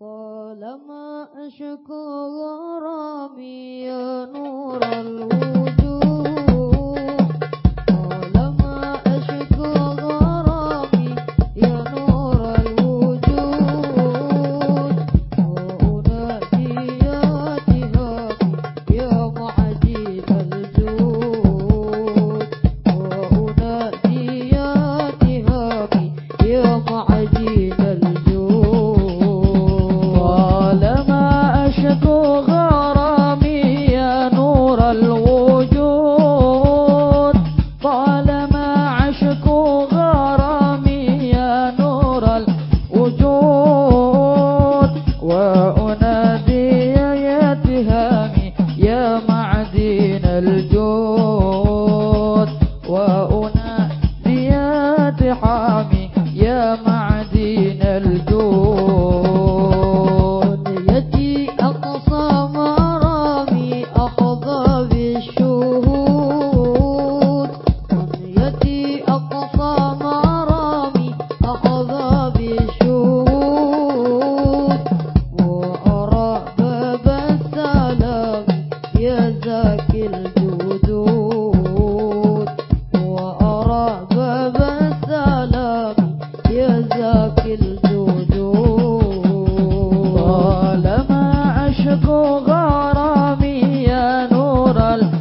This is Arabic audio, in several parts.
طالما أشكو غرامي يا نور الوجود، طالما أشكو غرامي يا نور الوجود، وأنادي يا تهامي يا معجب الجود، وأنادي يا تهامي يا معجب الجود، وأنادي يا تحامي يا معدن الجود. يدي أقصى مرامي أحظى بالشهود، يدي أقصى مرامي أحظى بالشهود، وأرى باب السلام يا زاكي الجدود، وأرى باب السلام يا زاكي الجدود. طالما أشكو غرامي يا نور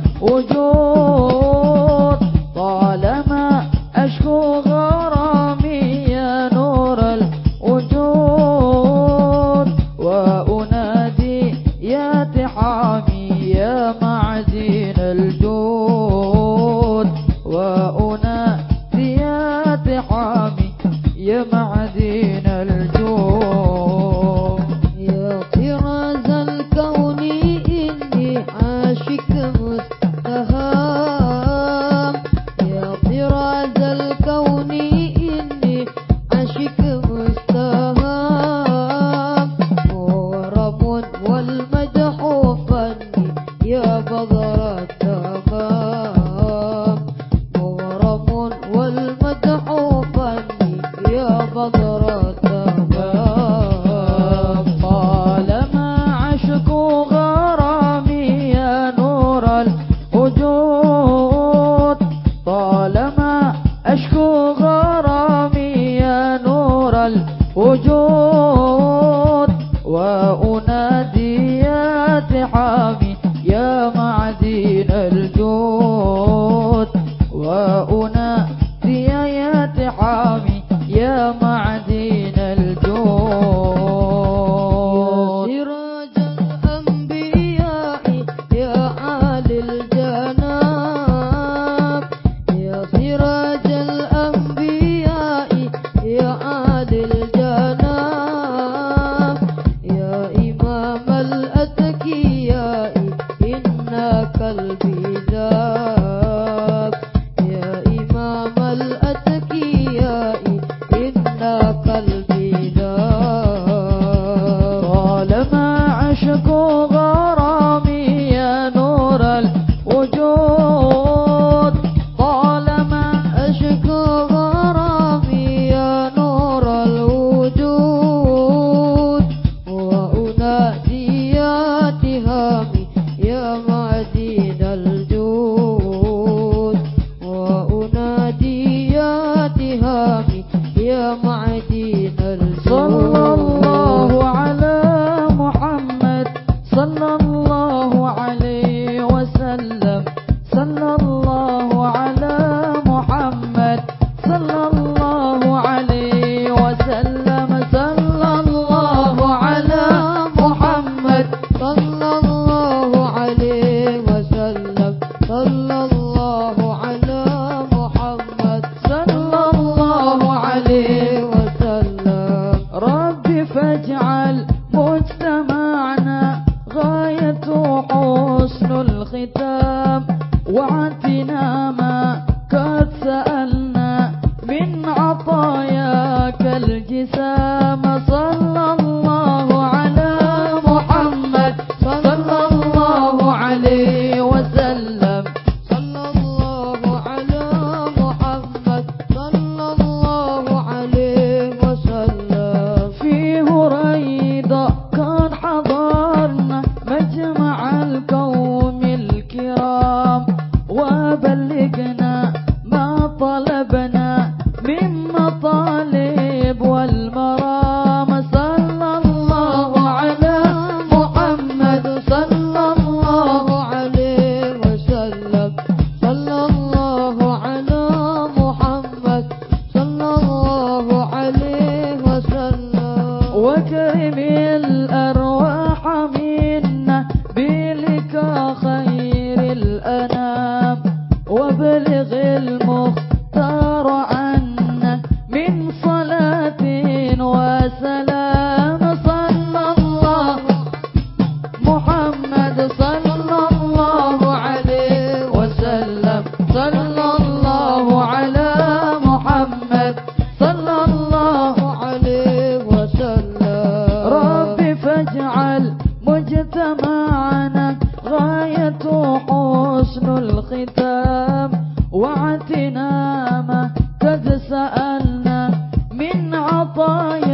الوجود، طالما أشكو غرامي يا نور الوجود، وأنادي يا تحامي يا معدن الجود، وأنادي يا تحامي يا معدن الجود. يا طراز الكون إني عاشق مستهام، يا طراز الكون إني عاشق مستهام، ورم والمدح فني يا بدر التمام، ورم والمدح فني يا بدر التمام. طالما عشقو غرامي يا نور الوجود، طالما أشكو غرامي يا نور الوجود، وأنادي يا تحامي يا معدن الجود، وأنادي يا تحامي يا معدن الجود. يا سراج الأنبياء يا عالي الجناب، يا سراج الأنبياء يا عالي الجناب، يا إمام الأتقياء إن قلبي ذاب، يا إمام الأتقياء إن قلبي ذاب. طالما عشقو غرامي يا نور الوجود، طالما أشكو غرامي يا نور الوجود، وأنادي يا تهامي يا معدن معنا غاية حسن الختام واعتنامه قد سألنا من عطايا